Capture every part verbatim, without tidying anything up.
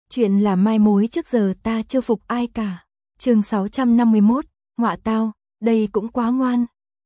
Chuyện là mai mối trước giờ ta chưa phục ai cả. Chương sáu trăm năm mươi mốt, ngọa tao, đây cũng quá ngoan.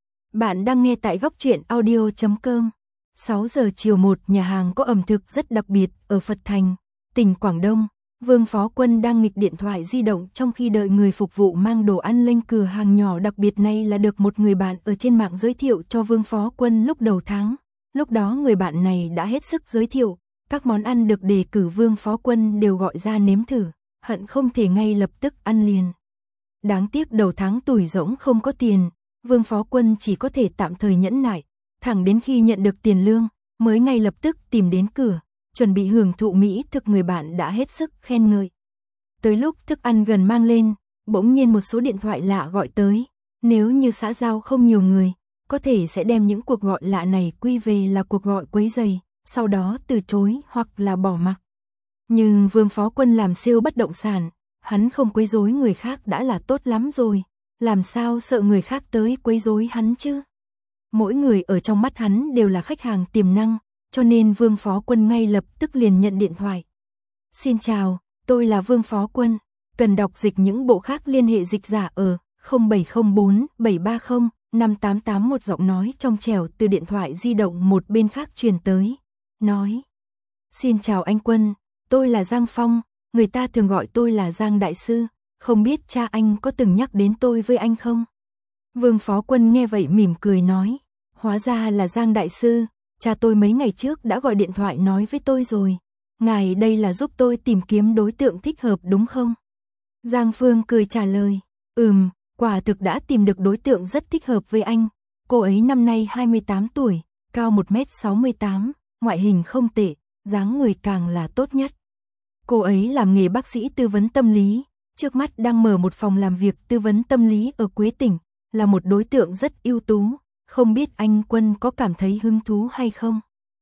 Bạn đang nghe tại góc truyện audio chấm com. sáu giờ chiều một nhà hàng có ẩm thực rất đặc biệt ở Phật Thành, tỉnh Quảng Đông. Vương Phó Quân đang nghịch điện thoại di động trong khi đợi người phục vụ mang đồ ăn lên cửa hàng nhỏ đặc biệt này là được một người bạn ở trên mạng giới thiệu cho Vương Phó Quân lúc đầu tháng. Lúc đó người bạn này đã hết sức giới thiệu, các món ăn được đề cử Vương Phó Quân đều gọi ra nếm thử, hận không thể ngay lập tức ăn liền. Đáng tiếc đầu tháng tủi rỗng không có tiền, Vương Phó Quân chỉ có thể tạm thời nhẫn nại, thẳng đến khi nhận được tiền lương, mới ngay lập tức tìm đến cửa, chuẩn bị hưởng thụ mỹ thực người bạn đã hết sức khen ngợi. Tới lúc thức ăn gần mang lên, bỗng nhiên một số điện thoại lạ gọi tới, nếu như xã giao không nhiều người, có thể sẽ đem những cuộc gọi lạ này quy về là cuộc gọi quấy rầy, sau đó từ chối hoặc là bỏ mặc. Nhưng Vương Phó Quân làm sale bất động sản, hắn không quấy rối người khác đã là tốt lắm rồi, làm sao sợ người khác tới quấy rối hắn chứ? Mỗi người ở trong mắt hắn đều là khách hàng tiềm năng, cho nên Vương Phó Quân ngay lập tức liền nhận điện thoại. Xin chào, tôi là Vương Phó Quân, cần đọc dịch những bộ khác liên hệ dịch giả ở không bảy không bốn bảy ba không năm tám tám một giọng nói trong trẻo từ điện thoại di động một bên khác truyền tới, nói: Xin chào anh Quân, tôi là Giang Phong, người ta thường gọi tôi là Giang Đại Sư, không biết cha anh có từng nhắc đến tôi với anh không? Vương Phó Quân nghe vậy mỉm cười nói: Hóa ra là Giang Đại Sư, cha tôi mấy ngày trước đã gọi điện thoại nói với tôi rồi, ngài đây là giúp tôi tìm kiếm đối tượng thích hợp đúng không? Giang Phương cười trả lời: Ừm, quả thực đã tìm được đối tượng rất thích hợp với anh, cô ấy năm nay hai mươi tám tuổi, cao một mét sáu mươi tám, ngoại hình không tệ, dáng người càng là tốt nhất. Cô ấy làm nghề bác sĩ tư vấn tâm lý, trước mắt đang mở một phòng làm việc tư vấn tâm lý ở Quế Tỉnh, là một đối tượng rất ưu tú, không biết anh Quân có cảm thấy hứng thú hay không?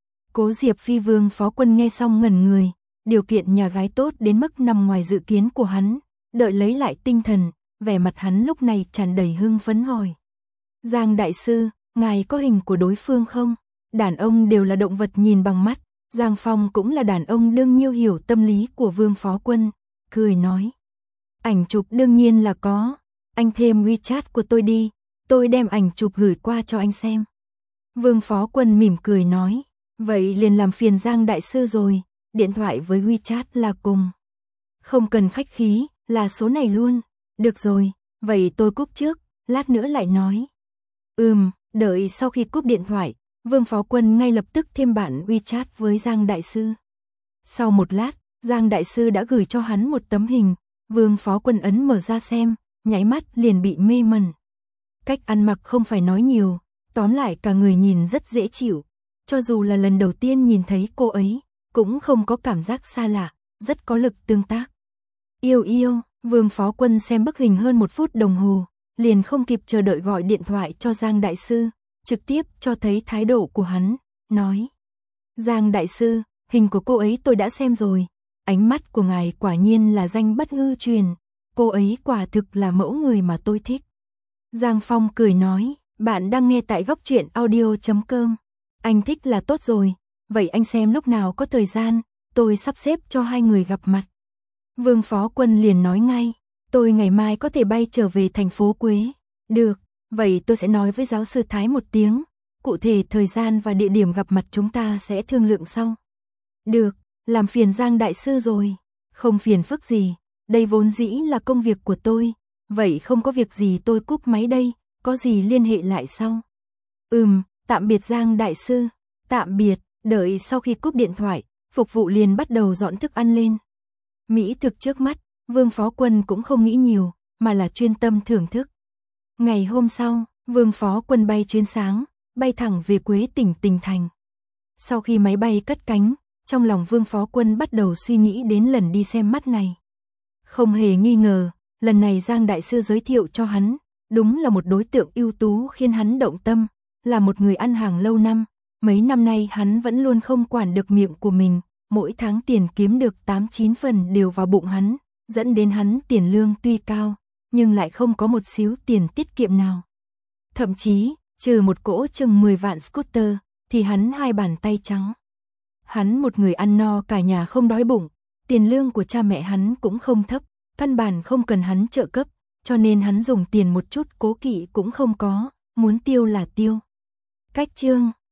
Cố Diệp Phi Vương Phó Quân nghe xong ngẩn người, điều kiện nhà gái tốt đến mức nằm ngoài dự kiến của hắn, đợi lấy lại tinh thần, vẻ mặt hắn lúc này tràn đầy hưng phấn hỏi: Giang Đại Sư, ngài có hình của đối phương không? Đàn ông đều là động vật nhìn bằng mắt, Giang Phong cũng là đàn ông đương nhiêu hiểu tâm lý của Vương Phó Quân, cười nói: Ảnh chụp đương nhiên là có, anh thêm WeChat của tôi đi, tôi đem ảnh chụp gửi qua cho anh xem. Vương Phó Quân mỉm cười nói: Vậy liền làm phiền Giang Đại Sư rồi, điện thoại với WeChat là cùng. Không cần khách khí, là số này luôn. Được rồi, vậy tôi cúp trước, lát nữa lại nói. Ừm, đợi sau khi cúp điện thoại, Vương Phó Quân ngay lập tức thêm bạn WeChat với Giang Đại Sư. Sau một lát, Giang Đại Sư đã gửi cho hắn một tấm hình, Vương Phó Quân ấn mở ra xem, nháy mắt liền bị mê mẩn. Cách ăn mặc không phải nói nhiều, tóm lại cả người nhìn rất dễ chịu, cho dù là lần đầu tiên nhìn thấy cô ấy, cũng không có cảm giác xa lạ, rất có lực tương tác. Yêu yêu, Vương Phó Quân xem bức hình hơn một phút đồng hồ, liền không kịp chờ đợi gọi điện thoại cho Giang Đại Sư, trực tiếp cho thấy thái độ của hắn, nói: Giang Đại Sư, hình của cô ấy tôi đã xem rồi, ánh mắt của ngài quả nhiên là danh bất hư truyền, cô ấy quả thực là mẫu người mà tôi thích. Giang Phong cười nói: Bạn đang nghe tại góc truyện audio chấm com, anh thích là tốt rồi, vậy anh xem lúc nào có thời gian, tôi sắp xếp cho hai người gặp mặt. Vương Phó Quân liền nói ngay: Tôi ngày mai có thể bay trở về thành phố Quế. Được, vậy tôi sẽ nói với giáo sư Thái một tiếng, cụ thể thời gian và địa điểm gặp mặt chúng ta sẽ thương lượng sau. Được, làm phiền Giang Đại Sư rồi. Không phiền phức gì, đây vốn dĩ là công việc của tôi, vậy không có việc gì tôi cúp máy đây, có gì liên hệ lại sau. Ừm, tạm biệt Giang Đại Sư, tạm biệt. Đợi sau khi cúp điện thoại, phục vụ liền bắt đầu dọn thức ăn lên. Mỹ thực trước mắt, Vương Phó Quân cũng không nghĩ nhiều, mà là chuyên tâm thưởng thức. Ngày hôm sau, Vương Phó Quân bay chuyến sáng, bay thẳng về Quế Tỉnh Tỉnh Thành. Sau khi máy bay cất cánh, trong lòng Vương Phó Quân bắt đầu suy nghĩ đến lần đi xem mắt này. Không hề nghi ngờ, lần này Giang Đại Sư giới thiệu cho hắn, đúng là một đối tượng ưu tú khiến hắn động tâm, là một người ăn hàng lâu năm, mấy năm nay hắn vẫn luôn không quản được miệng của mình, mỗi tháng tiền kiếm được tám chín phần đều vào bụng hắn, dẫn đến hắn tiền lương tuy cao, nhưng lại không có một xíu tiền tiết kiệm nào. Thậm chí, trừ một cỗ chừng mười vạn scooter, thì hắn hai bàn tay trắng. Hắn một người ăn no cả nhà không đói bụng, Tiền lương của cha mẹ hắn cũng không thấp, căn bản không cần hắn trợ cấp, cho nên hắn dùng tiền một chút cố kỵ cũng không có, muốn tiêu là tiêu. Cách chương